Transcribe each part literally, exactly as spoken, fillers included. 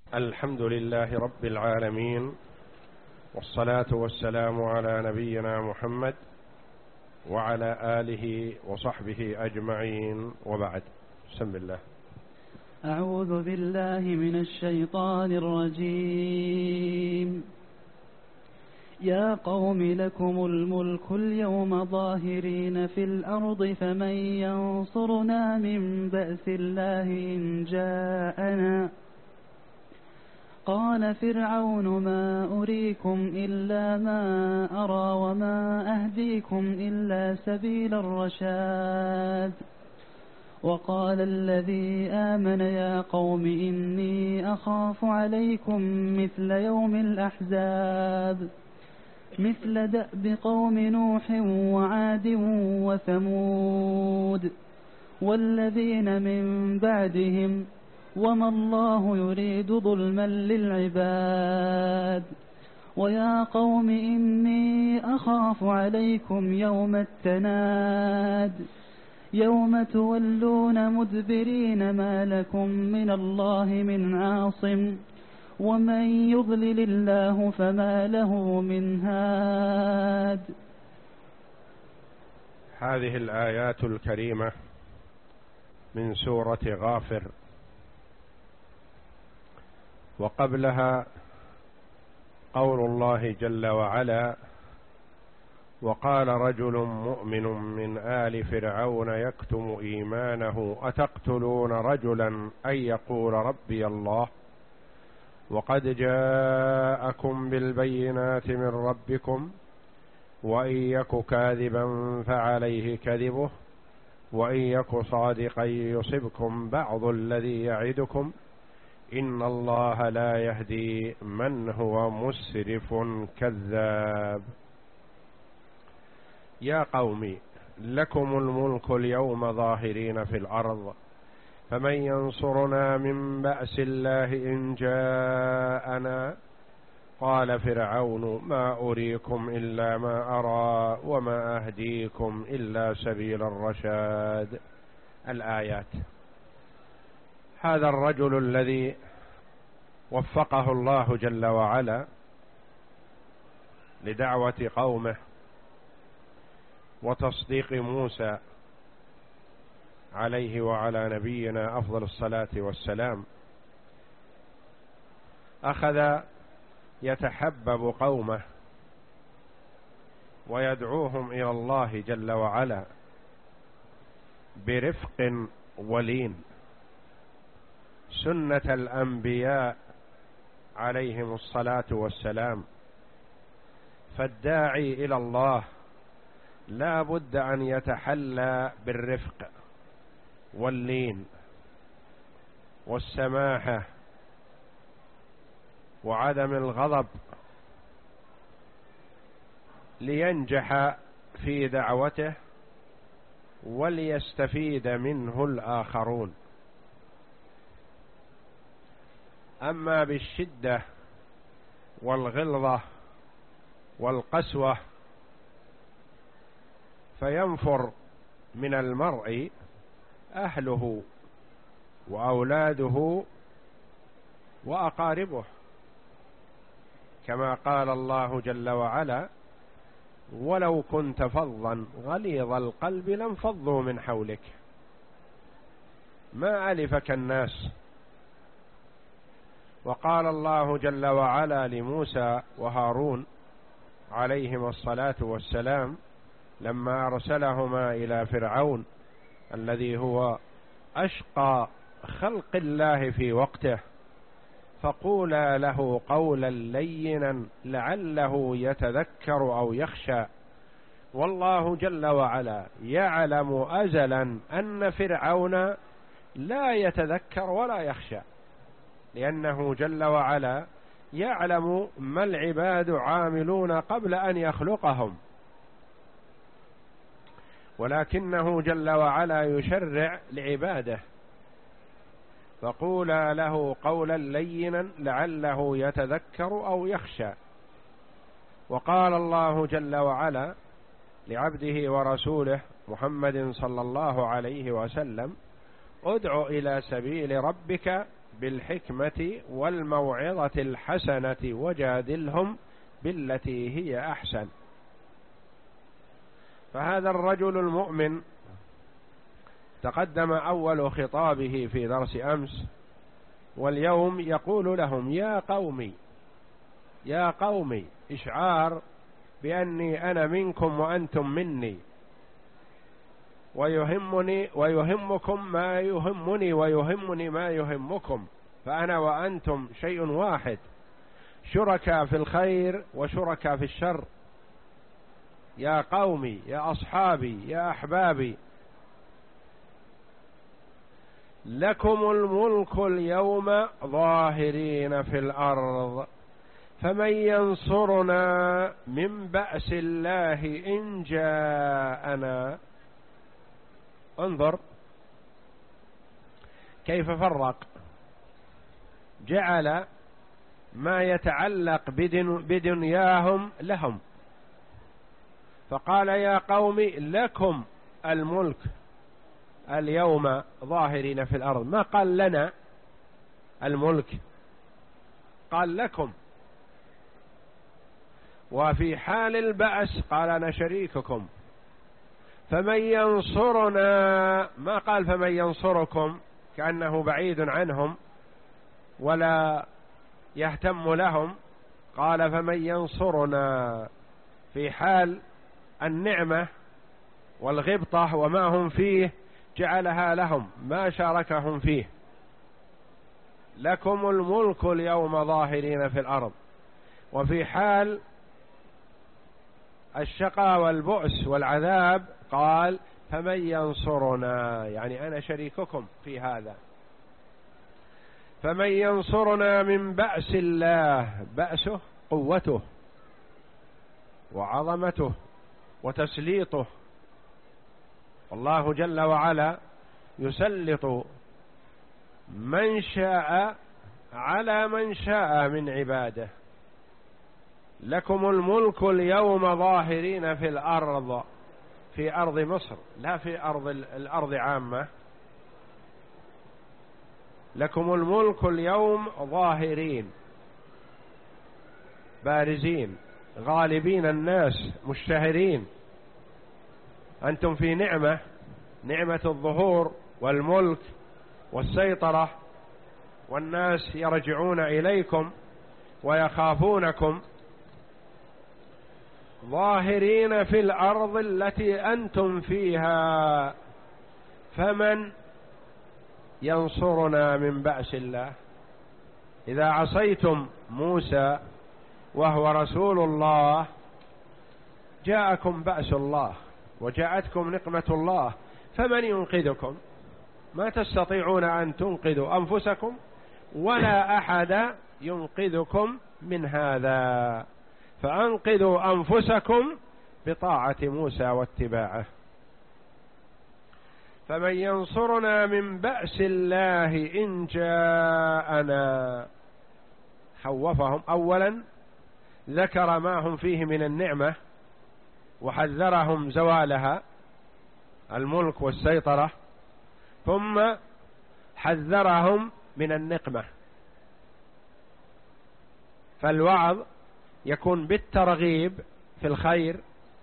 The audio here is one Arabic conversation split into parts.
الحمد لله رب العالمين، والصلاة والسلام على نبينا محمد وعلى آله وصحبه أجمعين، وبعد. بسم الله. أعوذ بالله من الشيطان الرجيم. يا قوم لكم الملك اليوم ظاهرين في الأرض فمن ينصرنا من بأس الله إن جاءنا. قال فرعون ما أريكم إلا ما أرى وما أهديكم إلا سبيل الرشاد. وقال الذي آمن يا قوم إني أخاف عليكم مثل يوم الأحزاب مثل دأب قوم نوح وعاد وثمود والذين من بعدهم وما الله يريد ظلما للعباد. ويا قوم إني أخاف عليكم يوم التناد يوم تولون مدبرين ما لكم من الله من عاصم ومن يضلل الله فما له من هاد. هذه الآيات الكريمة من سورة غافر، وقبلها قول الله جل وعلا: وقال رجل مؤمن من آل فرعون يكتم إيمانه أتقتلون رجلا أن يقول ربي الله وقد جاءكم بالبينات من ربكم وإن يك كاذبا فعليه كذبه وإن يك صادقا يصبكم بعض الذي يعدكم إن الله لا يهدي من هو مسرف كذاب. يا قوم لكم الملك اليوم ظاهرين في الأرض فمن ينصرنا من بأس الله إن جاءنا. قال فرعون ما أريكم إلا ما أرى وما أهديكم إلا سبيل الرشاد. الآيات. هذا الرجل الذي وفقه الله جل وعلا لدعوة قومه وتصديق موسى عليه وعلى نبينا أفضل الصلاة والسلام، أخذ يتحبب قومه ويدعوهم إلى الله جل وعلا برفق ولين، سنة الأنبياء عليهم الصلاة والسلام. فالداعي إلى الله لا بد أن يتحلى بالرفق واللين والسماحة وعدم الغضب لينجح في دعوته وليستفيد منه الآخرون. أما بالشدة والغلظة والقسوة فينفر من المرء أهله وأولاده وأقاربه، كما قال الله جل وعلا: ولو كنت فظا غليظ القلب لانفضوا من حولك ما ألفك الناس. وقال الله جل وعلا لموسى وهارون عليهما الصلاة والسلام لما أرسلهما إلى فرعون الذي هو أشقى خلق الله في وقته: فقولا له قولا لينا لعله يتذكر أو يخشى. والله جل وعلا يعلم أزلا أن فرعون لا يتذكر ولا يخشى، لأنه جل وعلا يعلم ما العباد عاملون قبل أن يخلقهم، ولكنه جل وعلا يشرع لعباده. فقولا له قولا لينا لعله يتذكر أو يخشى. وقال الله جل وعلا لعبده ورسوله محمد صلى الله عليه وسلم: ادع إلى سبيل ربك بالحكمة والموعظة الحسنة وجادلهم بالتي هي أحسن. فهذا الرجل المؤمن تقدم أول خطابه في درس أمس، واليوم يقول لهم يا قومي يا قومي، إشعار بأني أنا منكم وأنتم مني، ويهمني ويهمكم ما يهمني ويهمني ما يهمكم، فأنا وأنتم شيء واحد، شركاء في الخير وشركاء في الشر. يا قومي يا أصحابي يا أحبابي، لكم الملك اليوم ظاهرين في الأرض، فمن ينصرنا من بأس الله إن جاءنا. انظر كيف فرق، جعل ما يتعلق بدن بدنياهم لهم، فقال يا قوم لكم الملك اليوم ظاهرين في الأرض، ما قال لنا الملك، قال لكم. وفي حال البأس قال أنا شريككم. فمن ينصرنا، ما قال فمن ينصركم كأنه بعيد عنهم ولا يهتم لهم، قال فمن ينصرنا في حال النعمة والغبطة وما هم فيه، جعلها لهم ما شاركهم فيه. لكم الملك اليوم ظاهرين في الأرض. وفي حال الشقاء والبؤس والعذاب قال فمن ينصرنا، يعني أنا شريككم في هذا. فمن ينصرنا من بأس الله، بأسه قوته وعظمته وتسليطه. الله جل وعلا يسلط من شاء على من شاء من عباده. لكم الملك اليوم ظاهرين في الأرض، في أرض مصر لا في أرض الأرض عامة. لكم الملك اليوم ظاهرين بارزين غالبين الناس مشتهرين. أنتم في نعمة، نعمة الظهور والملك والسيطرة، والناس يرجعون إليكم ويخافونكم. ظاهرين في الأرض التي أنتم فيها، فمن ينصرنا من بأس الله. إذا عصيتم موسى وهو رسول الله جاءكم بأس الله وجاءتكم نقمة الله، فمن ينقذكم؟ ما تستطيعون أن تنقذوا أنفسكم ولا أحد ينقذكم من هذا، فأنقذوا أنفسكم بطاعة موسى واتباعه. فمن ينصرنا من بأس الله إن جاءنا. خوفهم أولا، ذكر ما هم فيه من النعمة وحذرهم زوالها الملك والسيطرة، ثم حذرهم من النقمة. فالوعظ يكون بالترغيب في الخير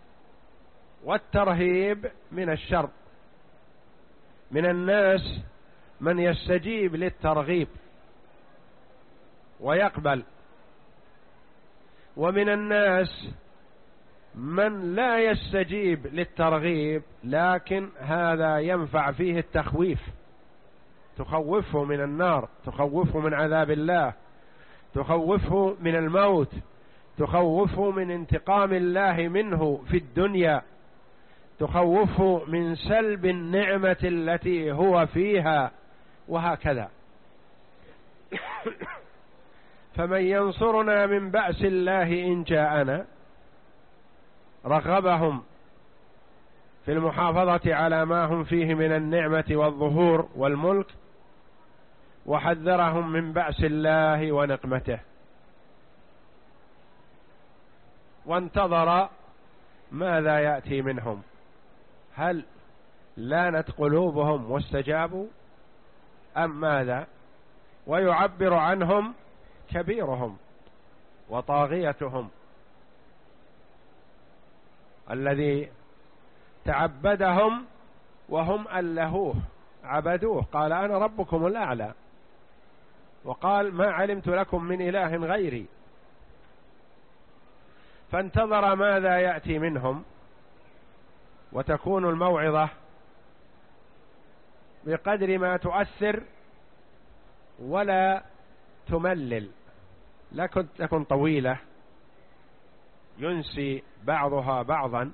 والترهيب من الشر. من الناس من يستجيب للترغيب ويقبل، ومن الناس من لا يستجيب للترغيب لكن هذا ينفع فيه التخويف، تخوفه من النار، تخوفه من عذاب الله، تخوفه من الموت، تخوفه من انتقام الله منه في الدنيا، تخوفه من سلب النعمة التي هو فيها، وهكذا. فمن ينصرنا من بأس الله إن جاءنا، رغبهم في المحافظة على ما هم فيه من النعمة والظهور والملك، وحذرهم من بأس الله ونقمته، وانتظر ماذا يأتي منهم. هل لانت قلوبهم واستجابوا أم ماذا؟ ويعبر عنهم كبيرهم وطاغيتهم الذي تعبدهم وهم ألهوه عبدوه، قال أنا ربكم الأعلى، وقال ما علمت لكم من إله غيري. فانتظر ماذا يأتي منهم، وتكون الموعظة بقدر ما تؤثر ولا تملل، لا تكن طويلة ينسي بعضها بعضا.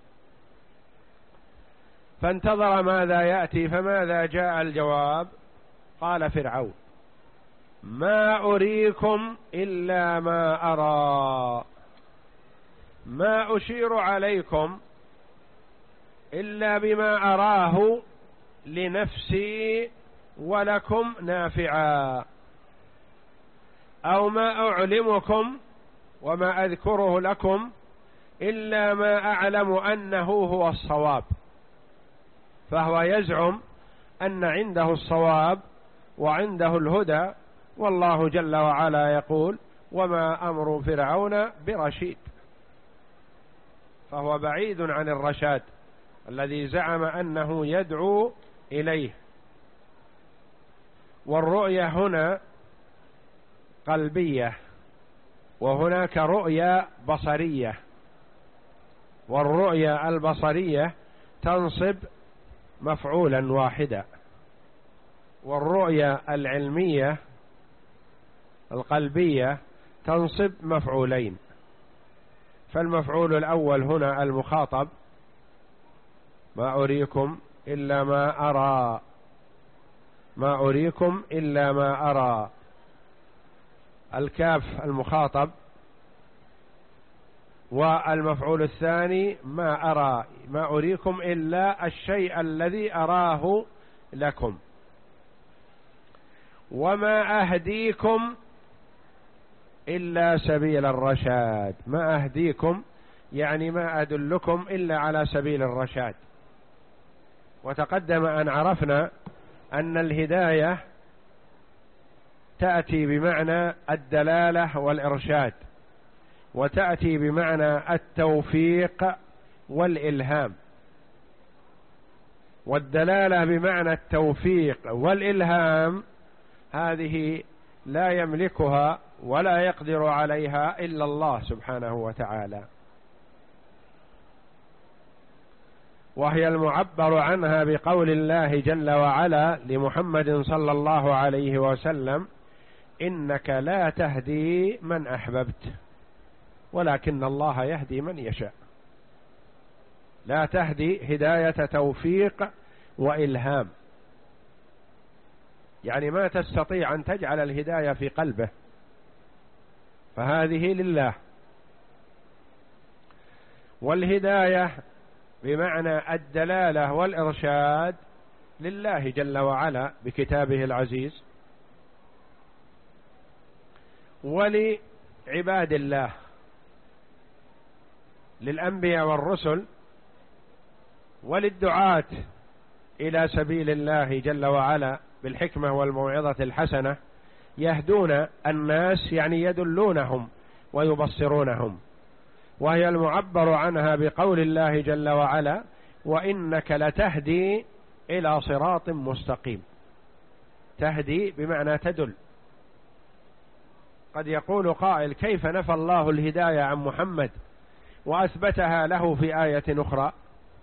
فانتظر ماذا يأتي، فماذا جاء الجواب؟ قال فرعون ما أريكم إلا ما أرى، ما أشير عليكم إلا بما أراه لنفسي ولكم نافعا، أو ما أعلمكم وما أذكره لكم إلا ما أعلم أنه هو الصواب. فهو يزعم أن عنده الصواب وعنده الهدى، والله جل وعلا يقول وما أمر فرعون برشيد. فهو بعيد عن الرشاد الذي زعم أنه يدعو إليه. والرؤية هنا قلبية، وهناك رؤية بصرية، والرؤية البصرية تنصب مفعولا واحدا، والرؤية العلمية القلبية تنصب مفعولين. فالمفعول الأول هنا المخاطب ما أريكم إلا ما أرى، ما أريكم إلا ما أرى. الكاف المخاطب، والمفعول الثاني ما أرى، ما أريكم إلا الشيء الذي أراه لكم. وما أهديكم إلا سبيل الرشاد، ما أهديكم يعني ما أدلكم إلا على سبيل الرشاد. وتقدم أن عرفنا أن الهداية تأتي بمعنى الدلالة والإرشاد، وتأتي بمعنى التوفيق والإلهام. والدلالة بمعنى التوفيق والإلهام هذه لا يملكها ولا يقدر عليها إلا الله سبحانه وتعالى، وهي المعبر عنها بقول الله جل وعلا لمحمد صلى الله عليه وسلم إنك لا تهدي من أحببت ولكن الله يهدي من يشاء. لا تهدي هداية توفيق وإلهام، يعني ما تستطيع أن تجعل الهداية في قلبه، فهذه لله. والهداية بمعنى الدلالة والإرشاد لله جل وعلا بكتابه العزيز، ولعباد الله للأنبياء والرسل، وللدعاة إلى سبيل الله جل وعلا بالحكمة والموعظة الحسنة، يهدون الناس يعني يدلونهم ويبصرونهم. وهي المعبر عنها بقول الله جل وعلا وإنك لتهدي إلى صراط مستقيم. تهدي بمعنى تدل. قد يقول قائل كيف نفى الله الهداية عن محمد وأثبتها له في آية أخرى؟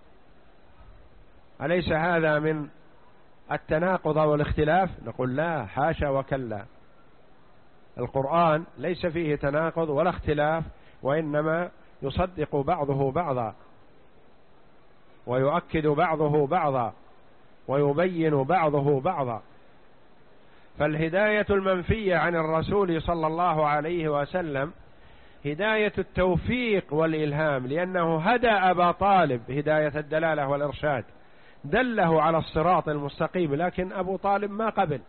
أليس هذا من التناقض والاختلاف؟ نقول لا، حاشا وكلا. القرآن ليس فيه تناقض ولا اختلاف، وإنما يصدق بعضه بعضا ويؤكد بعضه بعضا ويبين بعضه بعضا. فالهداية المنفية عن الرسول صلى الله عليه وسلم هداية التوفيق والإلهام، لأنه هدى أبا طالب هداية الدلالة والإرشاد، دله على الصراط المستقيم، لكن أبو طالب ما قبل.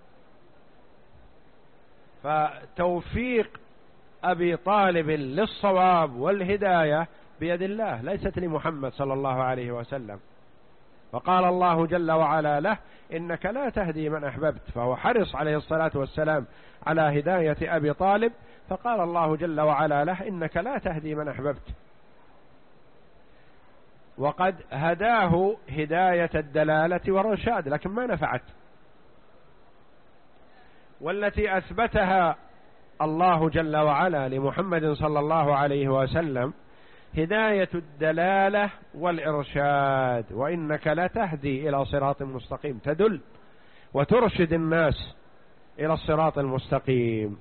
فتوفيق أبي طالب للصواب والهداية بيد الله، ليست لمحمد صلى الله عليه وسلم. فقال الله جل وعلا له: إنك لا تهدي من أحببت. فهو حرص عليه الصلاة والسلام على هداية أبي طالب، فقال الله جل وعلا له: إنك لا تهدي من أحببت. وقد هداه هداية الدلالة والرشاد، لكن ما نفعت. والتي أثبتها الله جل وعلا لمحمد صلى الله عليه وسلم هداية الدلالة والإرشاد، وإنك لتهدي إلى صراط مستقيم، تدل وترشد الناس إلى الصراط المستقيم.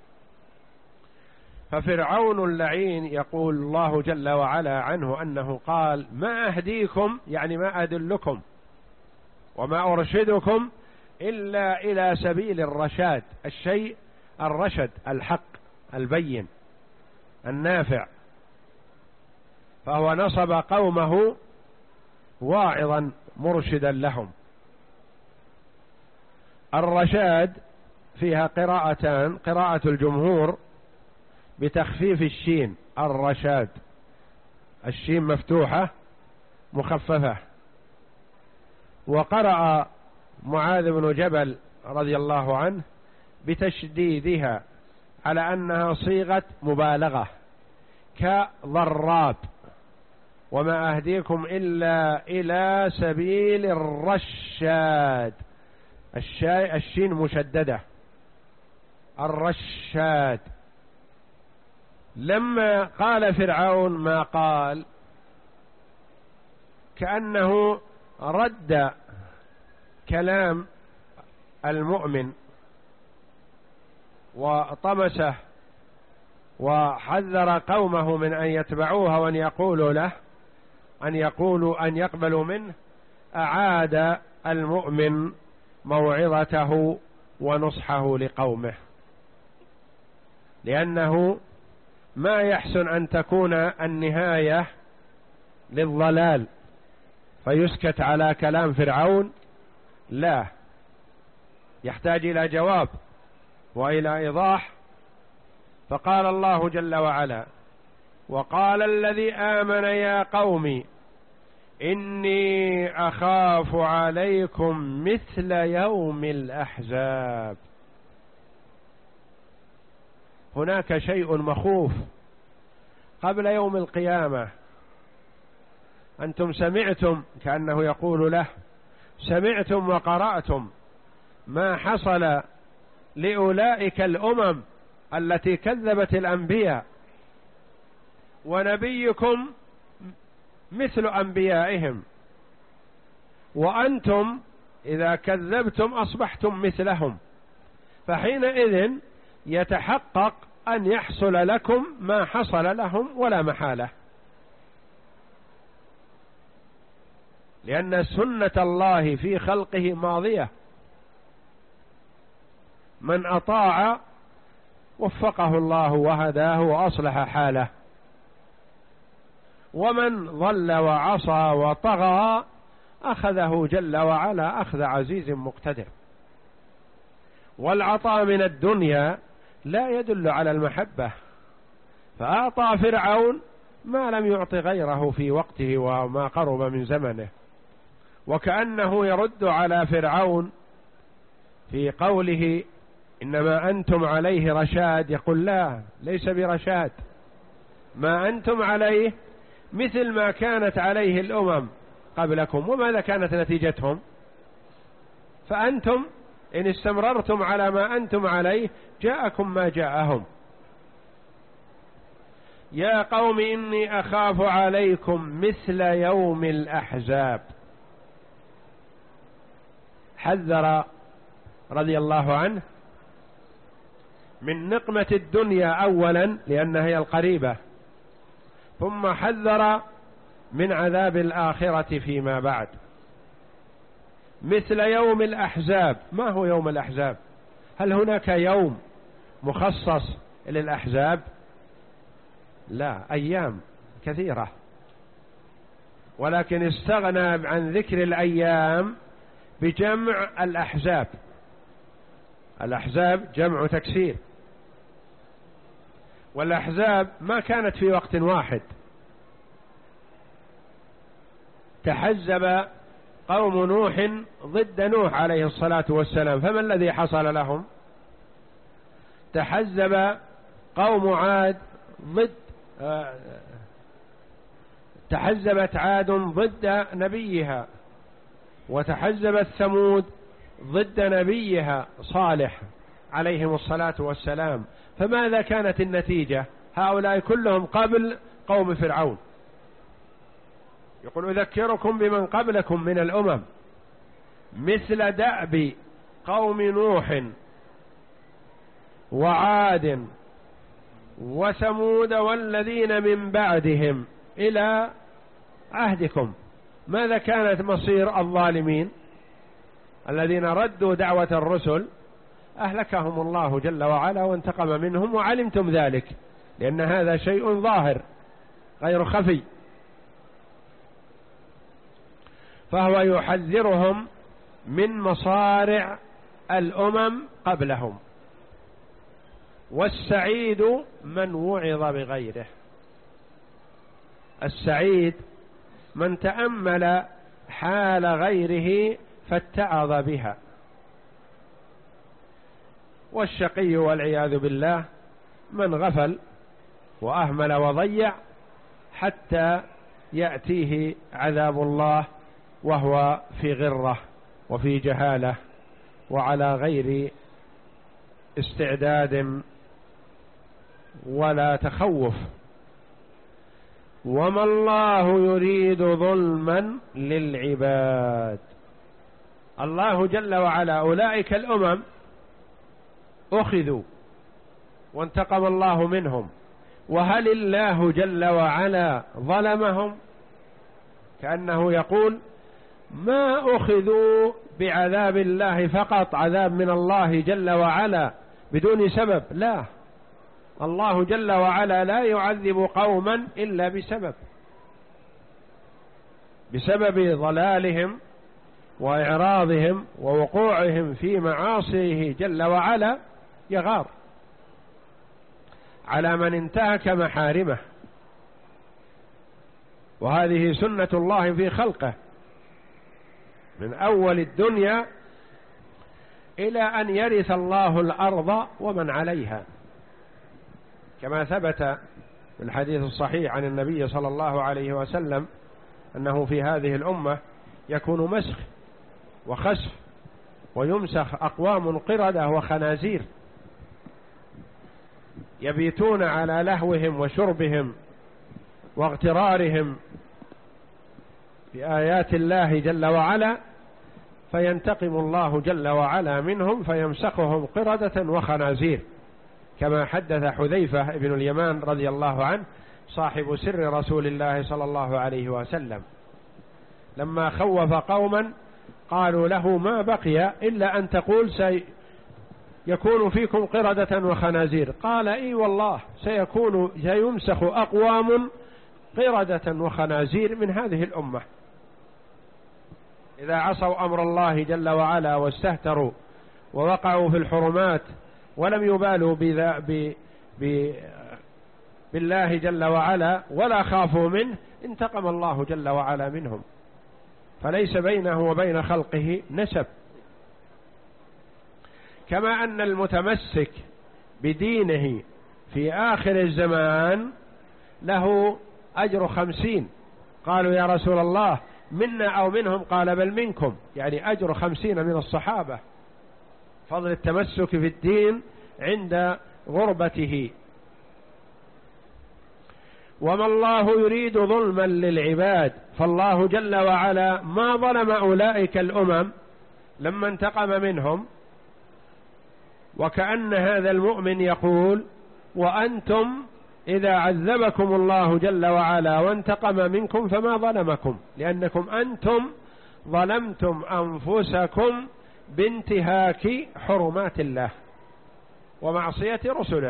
ففرعون اللعين يقول الله جل وعلا عنه أنه قال: ما أهديكم، يعني ما أدلكم وما أرشدكم إلا إلى سبيل الرشاد، الشيء الرشد، الحق البين النافع. فهو نصب قومه واعظا مرشدا لهم. الرشاد فيها قراءتان: قراءة الجمهور بتخفيف الشين، الرشاد، الشين مفتوحة مخففة. وقرأ معاذ بن جبل رضي الله عنه بتشديدها على أنها صيغة مبالغة كضراب: وما أهديكم إلا إلى سبيل الرشاد، الشين مشددة، الرشاد. لما قال فرعون ما قال كأنه رد كلام المؤمن وطمسه وحذر قومه من أن يتبعوها وأن يقولوا له أن يقولوا أن يقبلوا منه. أعاد المؤمن موعظته ونصحه لقومه، لأنه ما يحسن أن تكون النهاية للضلال فيسكت على كلام فرعون، لا، يحتاج إلى جواب وإلى إيضاح. فقال الله جل وعلا: وقال الذي آمن يا قوم إني أخاف عليكم مثل يوم الأحزاب. هناك شيء مخوف قبل يوم القيامة. أنتم سمعتم، كأنه يقول له: سمعتم وقرأتم ما حصل لأولئك الأمم التي كذبت الأنبياء، ونبيكم مثل أنبيائهم، وأنتم إذا كذبتم أصبحتم مثلهم، فحينئذ يتحقق أن يحصل لكم ما حصل لهم ولا محالة، لأن سنة الله في خلقه ماضية. من أطاع وفقه الله وهداه وأصلح حاله، ومن ضل وعصى وطغى أخذه جل وعلا أخذ عزيز مقتدر. والعطاء من الدنيا لا يدل على المحبة، فأعطى فرعون ما لم يعط غيره في وقته وما قرب من زمنه. وكأنه يرد على فرعون في قوله: إنما أنتم عليه رشاد، يقول: لا، ليس برشاد، ما أنتم عليه مثل ما كانت عليه الأمم قبلكم. وماذا كانت نتيجتهم؟ فأنتم إن استمررتم على ما أنتم عليه جاءكم ما جاءهم. يا قوم إني أخاف عليكم مثل يوم الأحزاب. حذر رضي الله عنه من نقمة الدنيا أولا لأنها هي القريبة، ثم حذر من عذاب الآخرة فيما بعد. مثل يوم الأحزاب. ما هو يوم الأحزاب؟ هل هناك يوم مخصص للأحزاب؟ لا، أيام كثيرة، ولكن استغنى عن ذكر الأيام بجمع الأحزاب. الأحزاب جمع تكسير، والأحزاب ما كانت في وقت واحد، تحزب قوم نوح ضد نوح عليه الصلاة والسلام، فما الذي حصل لهم؟ تحزب قوم عاد ضد تحزبت عاد ضد نبيها، وتحزبت ثمود ضد نبيها صالح عليهم الصلاة والسلام. فماذا كانت النتيجة؟ هؤلاء كلهم قبل قوم فرعون. يقول أذكركم بمن قبلكم من الأمم مثل دأب قوم نوح وعاد وثمود والذين من بعدهم إلى عهدكم. ماذا كانت مصير الظالمين الذين ردوا دعوة الرسل؟ أهلكهم الله جل وعلا وانتقم منهم، وعلمتم ذلك لأن هذا شيء ظاهر غير خفي. فهو يحذرهم من مصارع الأمم قبلهم. والسعيد من وعظ بغيره. السعيد من تأمل حال غيره فاتعظ بها. والشقي والعياذ بالله من غفل وأهمل وضيع حتى يأتيه عذاب الله وهو في غرة وفي جهالة وعلى غير استعداد ولا تخوف. وما الله يريد ظلما للعباد. الله جل وعلا أولئك الأمم أخذوا وانتقم الله منهم، وهل الله جل وعلا ظلمهم؟ كأنه يقول ما أخذوا بعذاب الله فقط، عذاب من الله جل وعلا بدون سبب. لا، الله جل وعلا لا يعذب قوما إلا بسبب، بسبب ضلالهم وإعراضهم ووقوعهم في معاصيه جل وعلا يغار على من انتهك محارمه. وهذه سنة الله في خلقه من أول الدنيا إلى أن يرث الله الأرض ومن عليها، كما ثبت في الحديث الصحيح عن النبي صلى الله عليه وسلم أنه في هذه الأمة يكون مسخ وخسف ويمسخ أقوام قردة وخنازير يبيتون على لهوهم وشربهم واغترارهم بآيات الله جل وعلا، فينتقم الله جل وعلا منهم فيمسخهم قردة وخنازير، كما حدث حذيفة بن اليمان رضي الله عنه صاحب سر رسول الله صلى الله عليه وسلم، لما خوف قوما قالوا له ما بقي إلا أن تقول سيكون فيكم قردة وخنازير. قال إي والله سيكون سيمسخ أقوام قردة وخنازير من هذه الأمة إذا عصوا أمر الله جل وعلا واستهتروا ووقعوا في الحرمات ولم يبالوا بذا ب ب بالله جل وعلا ولا خافوا منه، انتقم الله جل وعلا منهم، فليس بينه وبين خلقه نسب. كما أن المتمسك بدينه في آخر الزمان له أجر خمسين. قالوا يا رسول الله منا أو منهم؟ قال بل منكم، يعني أجر خمسين من الصحابة. فضل التمسك في الدين عند غربته. وما الله يريد ظلما للعباد، فالله جل وعلا ما ظلم أولئك الأمم لما انتقم منهم. وكأن هذا المؤمن يقول وأنتم إذا عذبكم الله جل وعلا وانتقم منكم فما ظلمكم، لأنكم أنتم ظلمتم أنفسكم بانتهاك حرمات الله ومعصية رسله.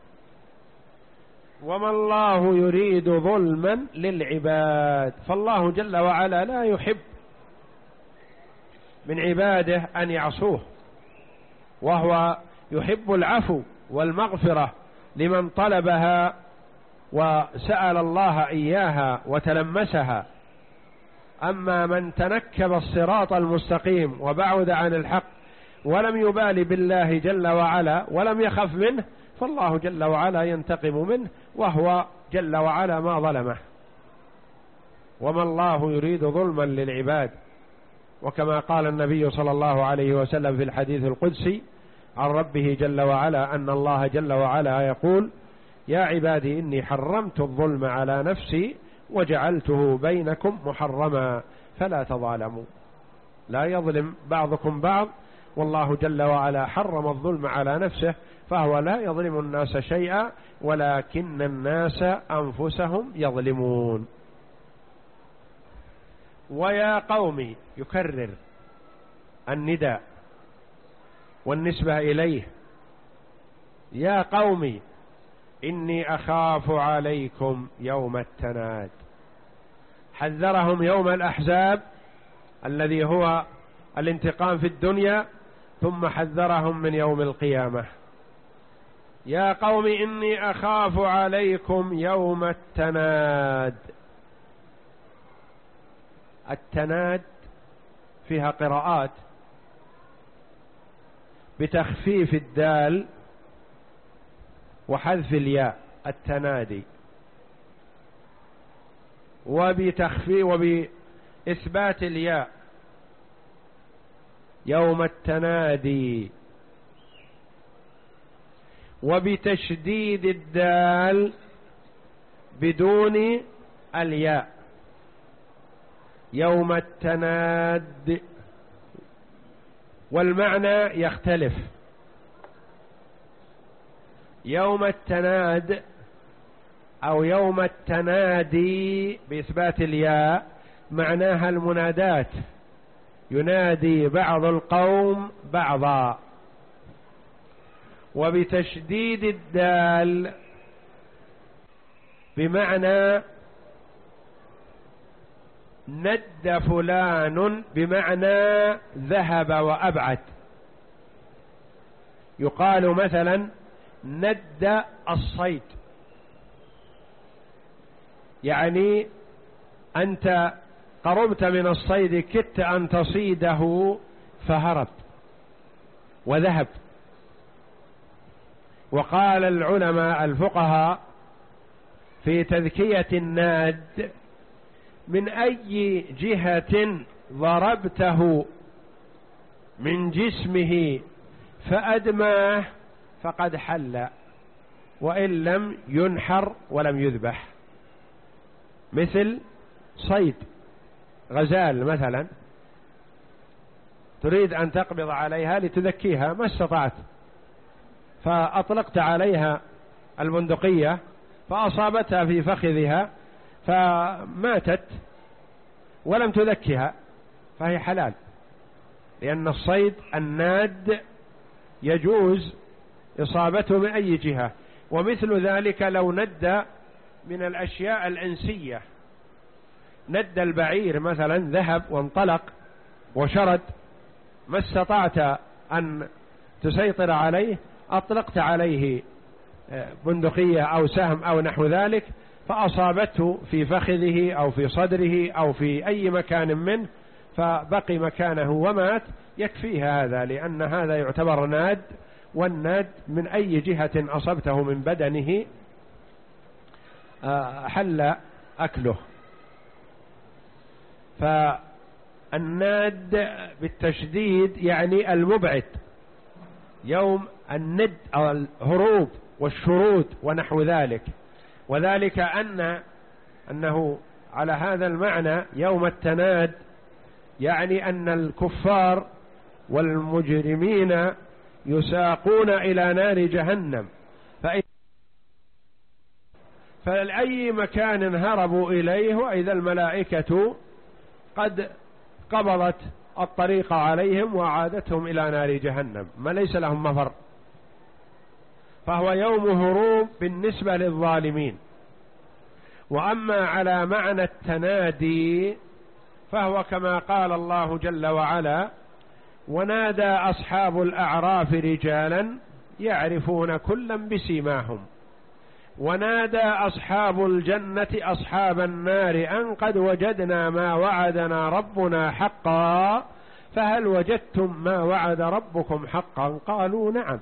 وما الله يريد ظلما للعباد، فالله جل وعلا لا يحب من عباده أن يعصوه، وهو يحب العفو والمغفرة لمن طلبها وسأل الله إياها وتلمسها. أما من تنكب الصراط المستقيم وبعد عن الحق ولم يبالي بالله جل وعلا ولم يخف منه، فالله جل وعلا ينتقم منه، وهو جل وعلا ما ظلمه. وما الله يريد ظلما للعباد، وكما قال النبي صلى الله عليه وسلم في الحديث القدسي عن ربه جل وعلا أن الله جل وعلا يقول: يا عبادي إني حرمت الظلم على نفسي وجعلته بينكم محرما فلا تظالموا. لا يظلم بعضكم بعض، والله جل وعلا حرم الظلم على نفسه، فهو لا يظلم الناس شيئا ولكن الناس أنفسهم يظلمون. ويا قوم يكرر النداء والنسبة إليه: يا قوم إني أخاف عليكم يوم التناد. حذرهم يوم الأحزاب الذي هو الانتقام في الدنيا، ثم حذرهم من يوم القيامة. يا قوم إني أخاف عليكم يوم التناد. التناد فيها قراءات بتخفيف الدال وحذف الياء، التنادي، وبتخفيف وبإثبات الياء، يوم التنادي، وبتشديد الدال بدون الياء، يوم التناد. والمعنى يختلف. يوم التناد أو يوم التنادي بإثبات الياء معناها المنادات، ينادي بعض القوم بعضا. وبتشديد الدال بمعنى ند فلان، بمعنى ذهب وأبعد. يقال مثلا ند الصيد، يعني أنت قربت من الصيد، كدت أن تصيده فهرب وذهب. وقال العلماء الفقهاء في تذكية الناد: من أي جهة ضربته من جسمه فأدماه فقد حل، وإن لم ينحر ولم يذبح. مثل صيد غزال مثلا، تريد أن تقبض عليها لتذكيها، ما استطعت، فأطلقت عليها البندقية فأصابتها في فخذها فماتت ولم تذكها، فهي حلال، لأن الصيد الناد يجوز إصابته من أي جهة. ومثل ذلك لو ند من الأشياء الإنسية، ند البعير مثلا، ذهب وانطلق وشرد، ما استطعت أن تسيطر عليه، أطلقت عليه بندقية أو سهم أو نحو ذلك، فأصابته في فخذه أو في صدره أو في أي مكان منه، فبقي مكانه ومات، يكفيه هذا، لأن هذا يعتبر ناد، والناد من أي جهة أصبته من بدنه حل أكله. فالناد بالتشديد يعني المبعد، يوم الند أو الهروب والشرود ونحو ذلك. وذلك أن أنه على هذا المعنى يوم التناد، يعني أن الكفار والمجرمين يساقون إلى نار جهنم، فلأي مكان هربوا إليه، وإذا الملائكة قد قبضت الطريق عليهم وعادتهم إلى نار جهنم، ما ليس لهم مفر. فهو يوم هروب بالنسبة للظالمين. وأما على معنى التنادي فهو كما قال الله جل وعلا: ونادى أصحاب الأعراف رجالا يعرفون كلا بسيماهم ونادى أصحاب الجنة أصحاب النار أن قد وجدنا ما وعدنا ربنا حقا فهل وجدتم ما وعد ربكم حقا؟ قالوا نعم.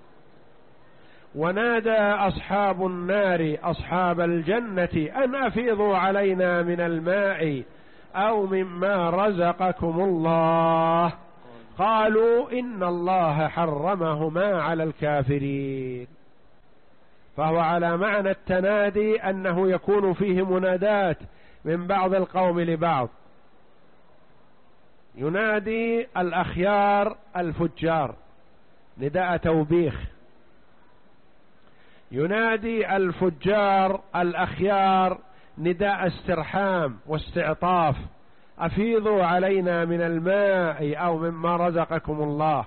ونادى أصحاب النار أصحاب الجنة أن أفيضوا علينا من الماء أو مما رزقكم الله قالوا إن الله حرمهما على الكافرين. فهو على معنى التنادي أنه يكون فيه منادات من بعض القوم لبعض، ينادي الأخيار الفجار نداء توبيخ، ينادي الفجار الأخيار نداء استرحام واستعطاف، أفيضوا علينا من الماء أو مما رزقكم الله.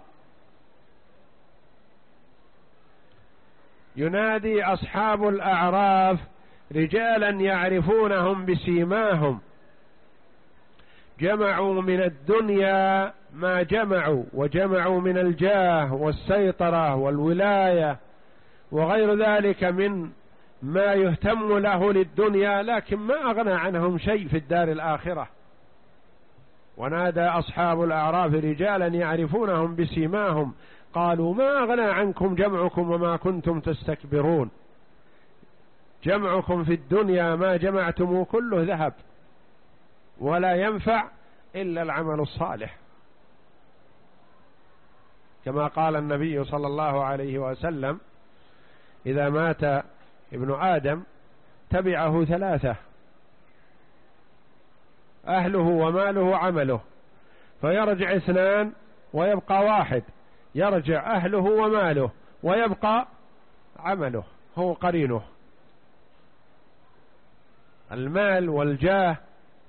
ينادي أصحاب الأعراف رجالا يعرفونهم بسيماهم، جمعوا من الدنيا ما جمعوا، وجمعوا من الجاه والسيطرة والولاية وغير ذلك من ما يهتم له للدنيا، لكن ما أغنى عنهم شيء في الدار الآخرة. ونادى أصحاب الأعراف رجالا يعرفونهم بسيماهم قالوا ما أغنى عنكم جمعكم وما كنتم تستكبرون. جمعكم في الدنيا ما جمعتم كله ذهب ولا ينفع إلا العمل الصالح، كما قال النبي صلى الله عليه وسلم إذا مات ابن آدم تبعه ثلاثة: أهله وماله عمله، فيرجع اثنان ويبقى واحد، يرجع أهله وماله ويبقى عمله هو قرينه. المال والجاه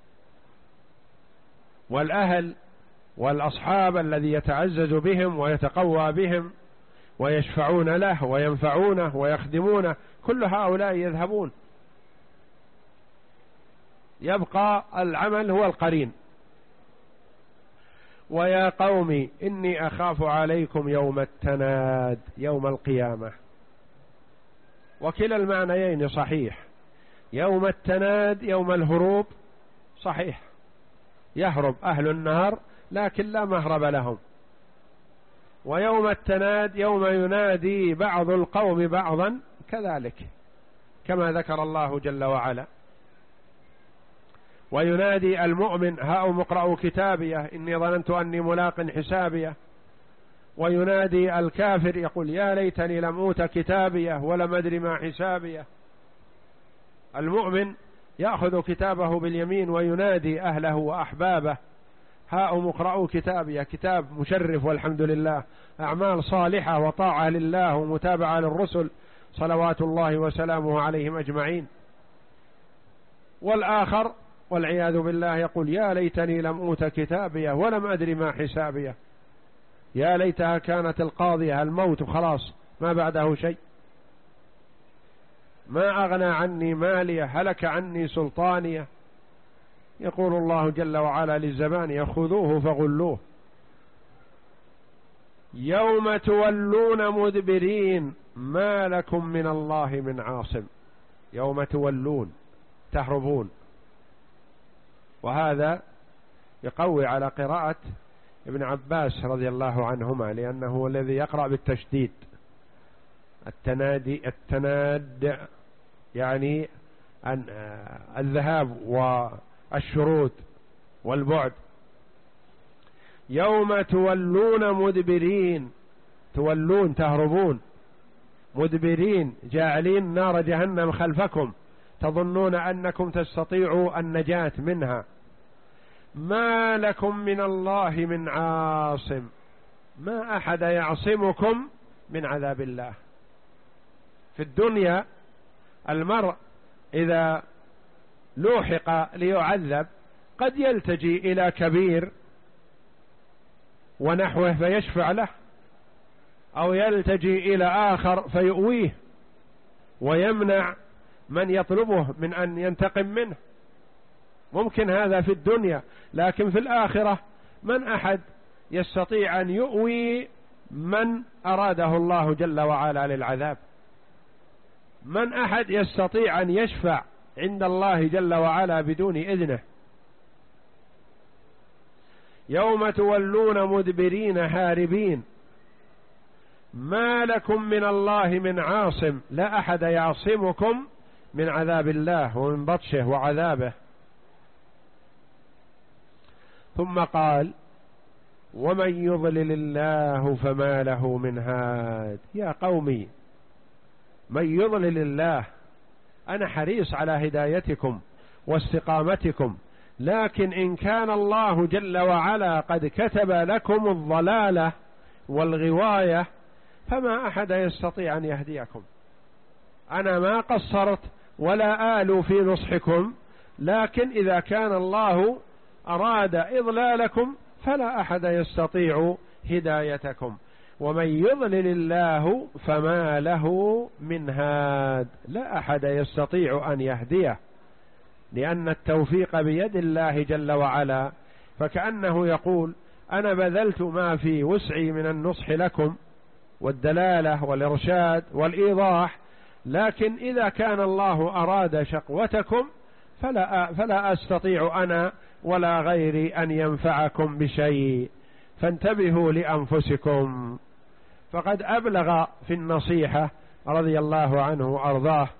والأهل والأصحاب الذي يتعزز بهم ويتقوى بهم ويشفعون له وينفعونه ويخدمونه، كل هؤلاء يذهبون، يبقى العمل هو القرين. ويا قوم إني أخاف عليكم يوم التناد، يوم القيامة. وكلا المعنيين صحيح، يوم التناد يوم الهروب صحيح، يهرب أهل النار لكن لا مهرب لهم، ويوم التناد يوم ينادي بعض القوم بعضا كذلك كما ذكر الله جل وعلا. وينادي المؤمن هاؤم اقرأوا كتابيه إني ظننت أني ملاق حسابيه، وينادي الكافر يقول يا ليتني لم أوت كتابيه ولم أدر ما حسابيه. المؤمن يأخذ كتابه باليمين وينادي أهله وأحبابه هاؤم اقرأوا كتابيه، كتاب مشرف والحمد لله، أعمال صالحة وطاعة لله ومتابعة للرسل صلوات الله وسلامه عليهم أجمعين. والآخر والعياذ بالله يقول يا ليتني لم أوت كتابيه ولم أدري ما حسابيه، يا ليتها كانت القاضية، الموت خلاص ما بعده شيء، ما أغنى عني ماليه، هلك عني سلطانيه. يقول الله جل وعلا للزبانية خذوه فغلوه. يوم تولون مدبرين ما لكم من الله من عاصم، يوم تولون تهربون. وهذا يقوي على قراءة ابن عباس رضي الله عنهما، لأنه هو الذي يقرأ بالتشديد. التنادي التناد يعني الذهاب والشرود والبعد. يوم تولون مدبرين، تولون تهربون، مدبرين جاعلين نار جهنم خلفكم تظنون أنكم تستطيعوا النجاة منها. ما لكم من الله من عاصم، ما أحد يعصمكم من عذاب الله. في الدنيا المرء إذا لوحق ليعذب قد يلتجي إلى كبير ونحوه فيشفع له، أو يلتجي إلى آخر فيؤويه ويمنع من يطلبه من أن ينتقم منه. ممكن هذا في الدنيا، لكن في الآخرة من أحد يستطيع أن يؤوي من أراده الله جل وعلا للعذاب. من أحد يستطيع أن يشفع عند الله جل وعلا بدون إذنه؟ يوم تولون مدبرين هاربين ما لكم من الله من عاصم، لا أحد يعصمكم من عذاب الله ومن بطشه وعذابه. ثم قال ومن يضلل الله فما له من هاد. يا قومي من يضلل الله، أنا حريص على هدايتكم واستقامتكم، لكن إن كان الله جل وعلا قد كتب لكم الضلالة والغواية فما أحد يستطيع أن يهديكم. أنا ما قصرت ولا آل في نصحكم، لكن إذا كان الله أراد إضلالكم فلا أحد يستطيع هدايتكم. ومن يضلل الله فما له من هاد، لا أحد يستطيع أن يهديه، لأن التوفيق بيد الله جل وعلا. فكأنه يقول أنا بذلت ما في وسعي من النصح لكم والدلالة والإرشاد والإيضاح، لكن إذا كان الله أراد شقوتكم فلا, فلا أستطيع أنا ولا غيري أن ينفعكم بشيء، فانتبهوا لأنفسكم. فقد أبلغ في النصيحة رضي الله عنه وأرضاه،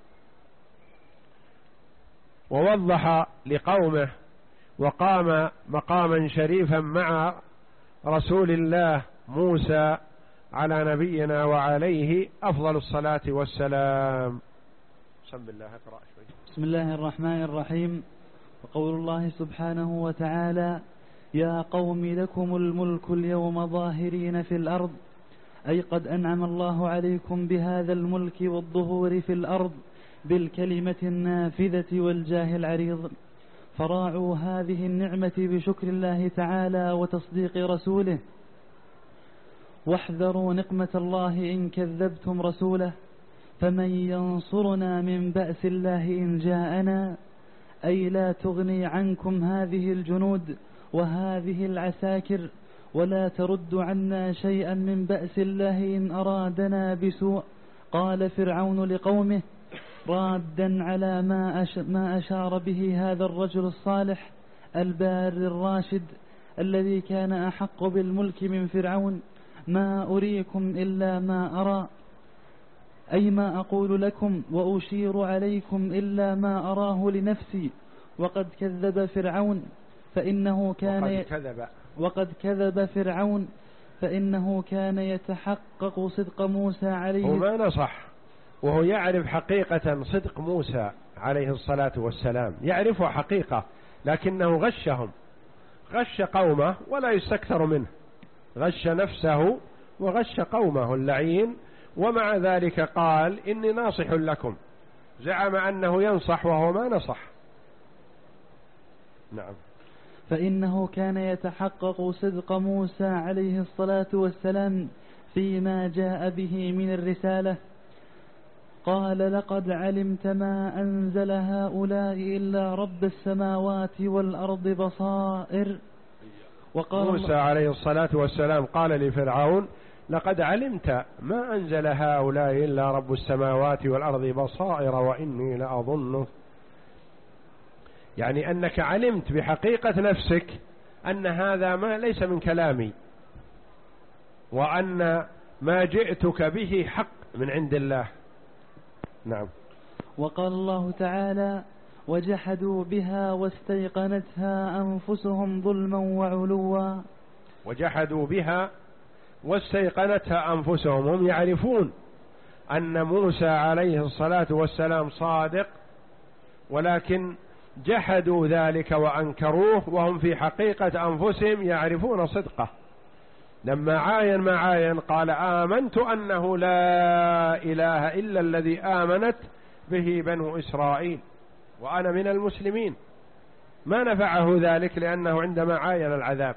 ووضح لقومه، وقام مقاما شريفا مع رسول الله موسى على نبينا وعليه أفضل الصلاة والسلام. بسم الله اقرأ شوي. بسم الله الرحمن الرحيم. وقول الله سبحانه وتعالى يا قوم لكم الملك اليوم ظاهرين في الأرض، أي قد أنعم الله عليكم بهذا الملك والظهور في الأرض بالكلمة النافذة والجاه العريض، فراعوا هذه النعمة بشكر الله تعالى وتصديق رسوله، واحذروا نقمة الله إن كذبتم رسوله، فمن ينصرنا من بأس الله إن جاءنا، أي لا تغني عنكم هذه الجنود وهذه العساكر، ولا ترد عنا شيئا من بأس الله إن أرادنا بسوء. قال فرعون لقومه رادا على ما, أش ما أشار به هذا الرجل الصالح البار الراشد الذي كان أحق بالملك من فرعون، ما أريكم إلا ما أرى، أي ما أقول لكم وأشير عليكم إلا ما أراه لنفسي. وقد كذب فرعون فإنه كان وقد كذب وقد كذب فرعون فإنه كان يتحقق صدق موسى عليه. هو ما نصح وهو يعرف حقيقة صدق موسى عليه الصلاة والسلام، يعرفه حقيقة، لكنه غشهم، غش قومه ولا يستكثر منه، غش نفسه وغش قومه اللعين، ومع ذلك قال إني ناصح لكم، زعم أنه ينصح وهو ما نصح. نعم. فإنه كان يتحقق صدق موسى عليه الصلاة والسلام فيما جاء به من الرسالة. قال لقد علمت ما أنزل هؤلاء إلا رب السماوات والأرض بصائر. وقال موسى عليه الصلاة والسلام قال لفرعون لقد علمت ما أنزل هؤلاء إلا رب السماوات والأرض بصائر وإني لأظنه، يعني أنك علمت بحقيقة نفسك أن هذا ما ليس من كلامي، وأن ما جئتك به حق من عند الله. نعم. وقال الله تعالى وجحدوا بها واستيقنتها أنفسهم ظلما وعلوا. وجحدوا بها واستيقنتها أنفسهم، هم يعرفون أن موسى عليه الصلاة والسلام صادق، ولكن جحدوا ذلك وأنكروه وهم في حقيقة أنفسهم يعرفون صدقه. لما عاين ما عاين قال آمنت أنه لا إله إلا الذي آمنت به بنو إسرائيل وأنا من المسلمين، ما نفعه ذلك لأنه عندما عاين العذاب.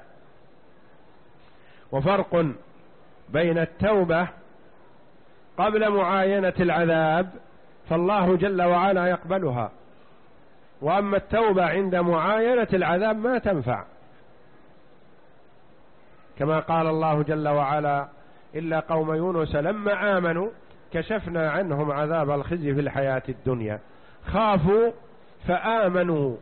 وفرق بين التوبة قبل معاينة العذاب فالله جل وعلا يقبلها، وأما التوبة عند معاينة العذاب ما تنفع، كما قال الله جل وعلا إلا قوم يونس لما آمنوا كشفنا عنهم عذاب الخزي في الحياة الدنيا. خافوا فآمنوا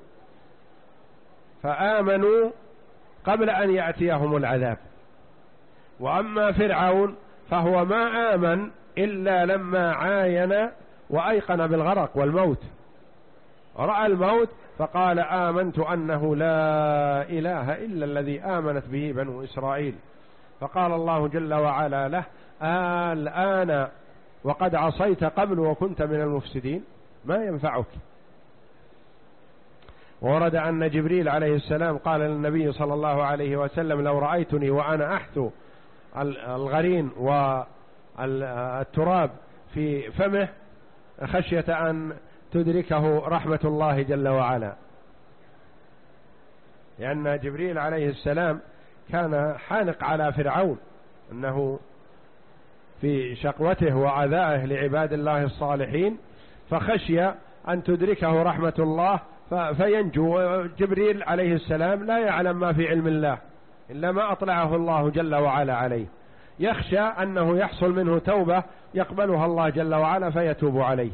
فآمنوا قبل أن يأتيهم العذاب. وأما فرعون فهو ما آمن إلا لما عاين وأيقن بالغرق والموت، رأى الموت فقال آمنت أنه لا إله إلا الذي آمنت به بنو إسرائيل. فقال الله جل وعلا له آه الآن وقد عصيت قبل وكنت من المفسدين، ما ينفعك. ورد أن جبريل عليه السلام قال للنبي صلى الله عليه وسلم لو رأيتني وأنا أحثو الغرين والتراب في فمه خشية أن تدركه رحمة الله جل وعلا، لأن جبريل عليه السلام كان حانق على فرعون أنه في شقوته وعذائه لعباد الله الصالحين، فخشي أن تدركه رحمة الله فينجو. جبريل عليه السلام لا يعلم ما في علم الله إلا ما أطلعه الله جل وعلا عليه، يخشى أنه يحصل منه توبة يقبلها الله جل وعلا فيتوب عليه.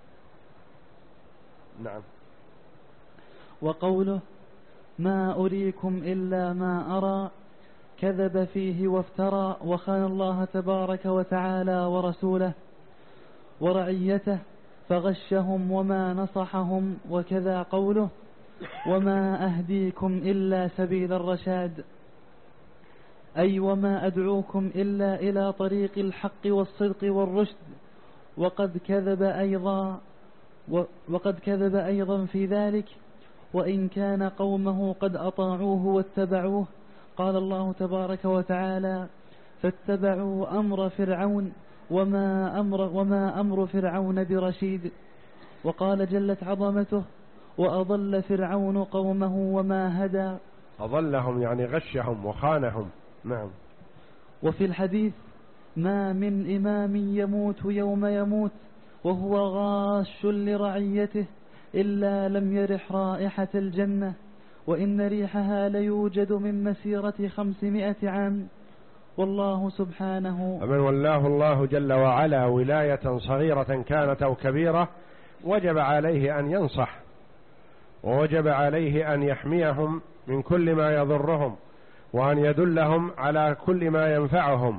نعم. وقوله ما أريكم إلا ما أرى كذب فيه وافترى وخان الله تبارك وتعالى ورسوله ورعيته فغشهم وما نصحهم. وكذا قوله وما أهديكم إلا سبيل الرشاد، أي وما أدعوكم إلا إلى طريق الحق والصدق والرشد. وقد كذب أيضا وقد كذب أيضا في ذلك وإن كان قومه قد أطاعوه واتبعوه. قال الله تبارك وتعالى فاتبعوا أمر فرعون وما أمر, وما أمر فرعون برشيد. وقال جلت عظمته وأضل فرعون قومه وما هدى. أضلهم يعني غشهم وخانهم. نعم. وفي الحديث ما من إمام يموت يوم يموت وهو غاش لرعيته إلا لم يرح رائحة الجنة، وإن ريحها ليوجد من مسيرة خمسمائة عام. والله سبحانه ومن ولاه الله جل وعلا ولاية صغيرة كانت أو كبيرة وجب عليه أن ينصح، ووجب عليه أن يحميهم من كل ما يضرهم، وأن يدلهم على كل ما ينفعهم،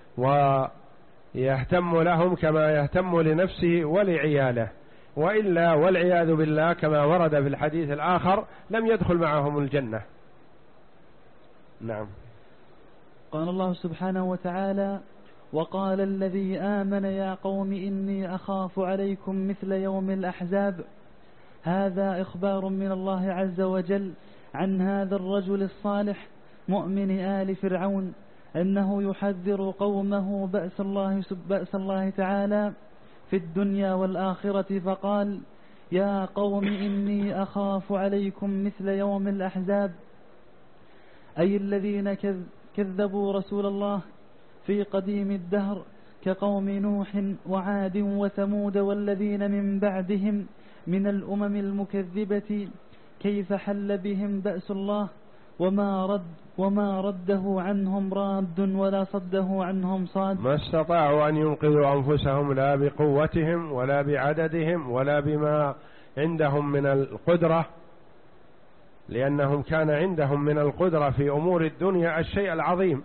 ويهتم لهم كما يهتم لنفسه ولعياله، وإلا والعياذ بالله كما ورد في الحديث الآخر لم يدخل معهم الجنة. نعم. قال الله سبحانه وتعالى وقال الذي آمن يا قوم إني أخاف عليكم مثل يوم الأحزاب. هذا إخبار من الله عز وجل عن هذا الرجل الصالح مؤمن آل فرعون أنه يحذر قومه بأس الله, بأس الله تعالى في الدنيا والآخرة، فقال يا قوم إني أخاف عليكم مثل يوم الأحزاب، أي الذين كذبوا رسول الله في قديم الدهر كقوم نوح وعاد وثمود والذين من بعدهم من الأمم المكذبة، كيف حل بهم بأس الله وما رد وما رده عنهم راد ولا صده عنهم صاد. ما استطاعوا أن ينقذوا أنفسهم لا بقوتهم ولا بعددهم ولا بما عندهم من القدرة، لأنهم كان عندهم من القدرة في أمور الدنيا الشيء العظيم،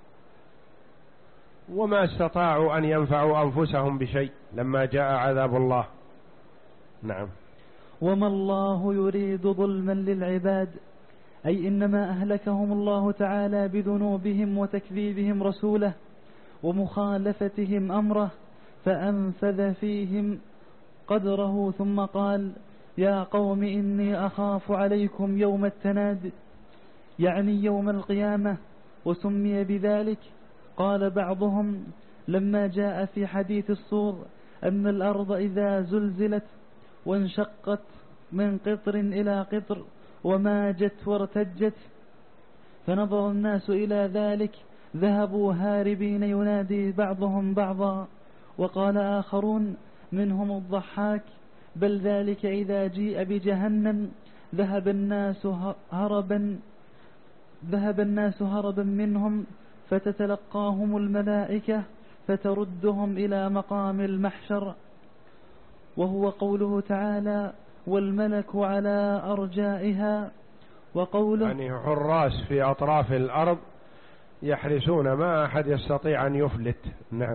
وما استطاعوا أن ينفعوا أنفسهم بشيء لما جاء عذاب الله. نعم. وما الله يريد ظلما للعباد، أي إنما أهلكهم الله تعالى بذنوبهم وتكذيبهم رسوله ومخالفتهم أمره، فأنفذ فيهم قدره ثم قال يا قوم إني أخاف عليكم يوم التناد، يعني يوم القيامة، وسمي بذلك. قال بعضهم لما جاء في حديث الصور أن الأرض إذا زلزلت وانشقت من قطر إلى قطر وماجت وارتجت، فنظر الناس إلى ذلك ذهبوا هاربين ينادي بعضهم بعضا. وقال آخرون منهم الضحاك بل ذلك إذا جيء بجهنم ذهب الناس هربا ذهب الناس هربا منهم فتتلقاهم الملائكة فتردهم إلى مقام المحشر، وهو قوله تعالى والملك على أرجائها، وقوله يعني حراس في أطراف الأرض يحرسون ما أحد يستطيع أن يفلت. نعم.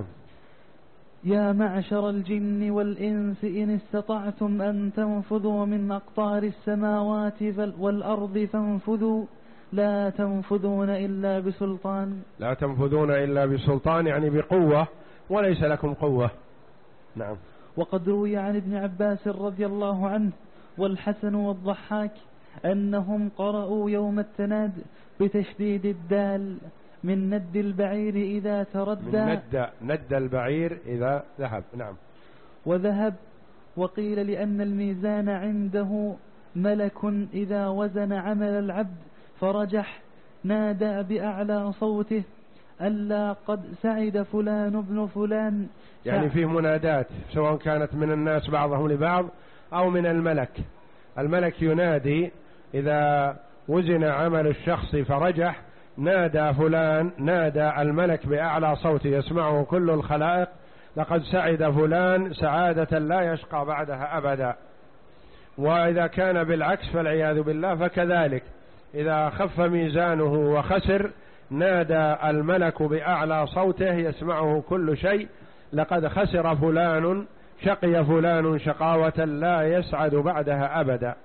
يا معشر الجن والإنس إن استطعتم أن تنفذوا من أقطار السماوات والأرض فانفذوا لا تنفذون إلا بسلطان. لا تنفذون إلا بسلطان يعني بقوة، وليس لكم قوة. نعم. وقد روي عن ابن عباس رضي الله عنه والحسن والضحاك أنهم قرأوا يوم التناد بتشديد الدال من ند البعير إذا تردى، من ند, ند البعير إذا ذهب. نعم. وذهب. وقيل لأن الميزان عنده ملك إذا وزن عمل العبد فرجح نادى بأعلى صوته ألا قد سعد فلان ابن فلان. يعني فيه منادات سواء كانت من الناس بعضهم لبعض أو من الملك. الملك ينادي إذا وزن عمل الشخص فرجح، نادى فلان، نادى الملك بأعلى صوت يسمعه كل الخلائق لقد سعد فلان سعادة لا يشقى بعدها أبدا. وإذا كان بالعكس فالعياذ بالله فكذلك، إذا خف ميزانه وخسر نادى الملك بأعلى صوته يسمعه كل شيء لقد خسر فلان شقي فلان شقاوة لا يسعد بعدها أبدا.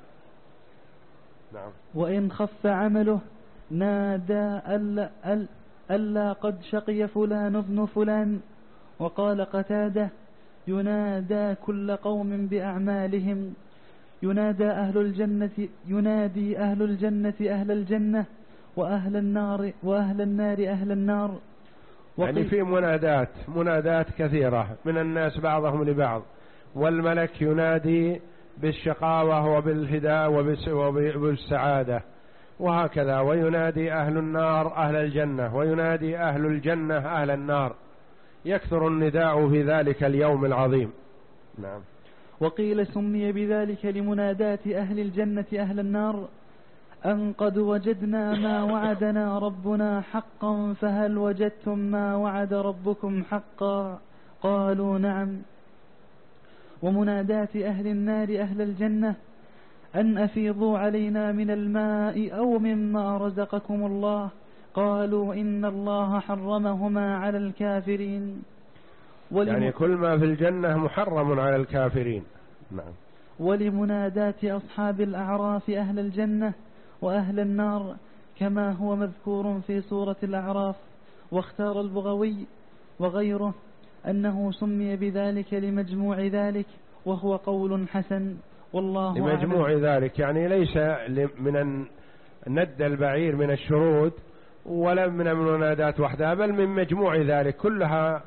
نعم. وإن خف عمله نادى ألا, ألا قد شقي فلان ابن فلان. وقال قتادة ينادى كل قوم بأعمالهم، ينادى أهل الجنة ينادي أهل الجنة أهل الجنة وأهل النار وأهل النار أهل النار. يعني في منادات منادات كثيرة من الناس بعضهم لبعض، والملك ينادي بالشقاوة وبالهداء وبالسعادة وهكذا، وينادي أهل النار أهل الجنة، وينادي أهل الجنة أهل النار، يكثر النداء في ذلك اليوم العظيم. نعم. وقيل سمي بذلك لمنادات أهل الجنة أهل النار أن قد وجدنا ما وعدنا ربنا حقا فهل وجدتم ما وعد ربكم حقا قالوا نعم. ومنادات أهل النار أهل الجنة أن أفيضوا علينا من الماء أو مما رزقكم الله قالوا إن الله حرمهما على الكافرين. يعني كل ما في الجنة محرم على الكافرين. نعم. ولمنادات أصحاب الأعراف أهل الجنة وأهل النار كما هو مذكور في سورة الأعراف. واختار البغوي وغيره أنه سمي بذلك لمجموع ذلك، وهو قول حسن والله أعلم. لمجموع ذلك يعني ليس من ند البعير من الشرود ولا من المنادات وحدها، بل من مجموع ذلك كلها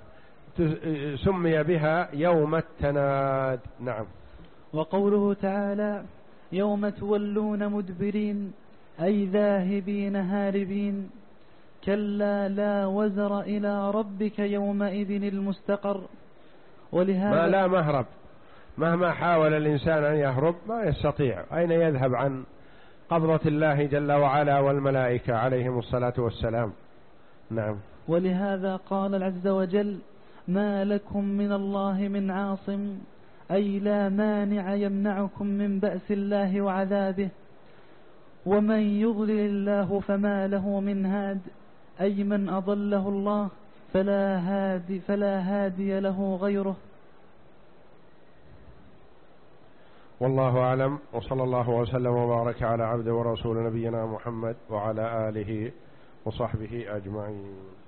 سمي بها يوم التناد. نعم. وقوله تعالى يوم تولون مدبرين أي ذاهبين هاربين كلا لا وزر إلى ربك يومئذ المستقر. ولهذا ما لا مهرب، مهما حاول الإنسان أن يهرب ما يستطيع، أين يذهب عن قبضة الله جل وعلا والملائكة عليهم الصلاة والسلام. نعم. ولهذا قال عز وجل ما لكم من الله من عاصم أي لا مانع يمنعكم من بأس الله وعذابه. ومن يضلل الله فما له من هاد أي من أضله الله فلا هادي, فلا هادي له غيره. والله أعلم، وصلى الله وسلم وبارك على عبد ورسول نبينا محمد وعلى آله وصحبه أجمعين.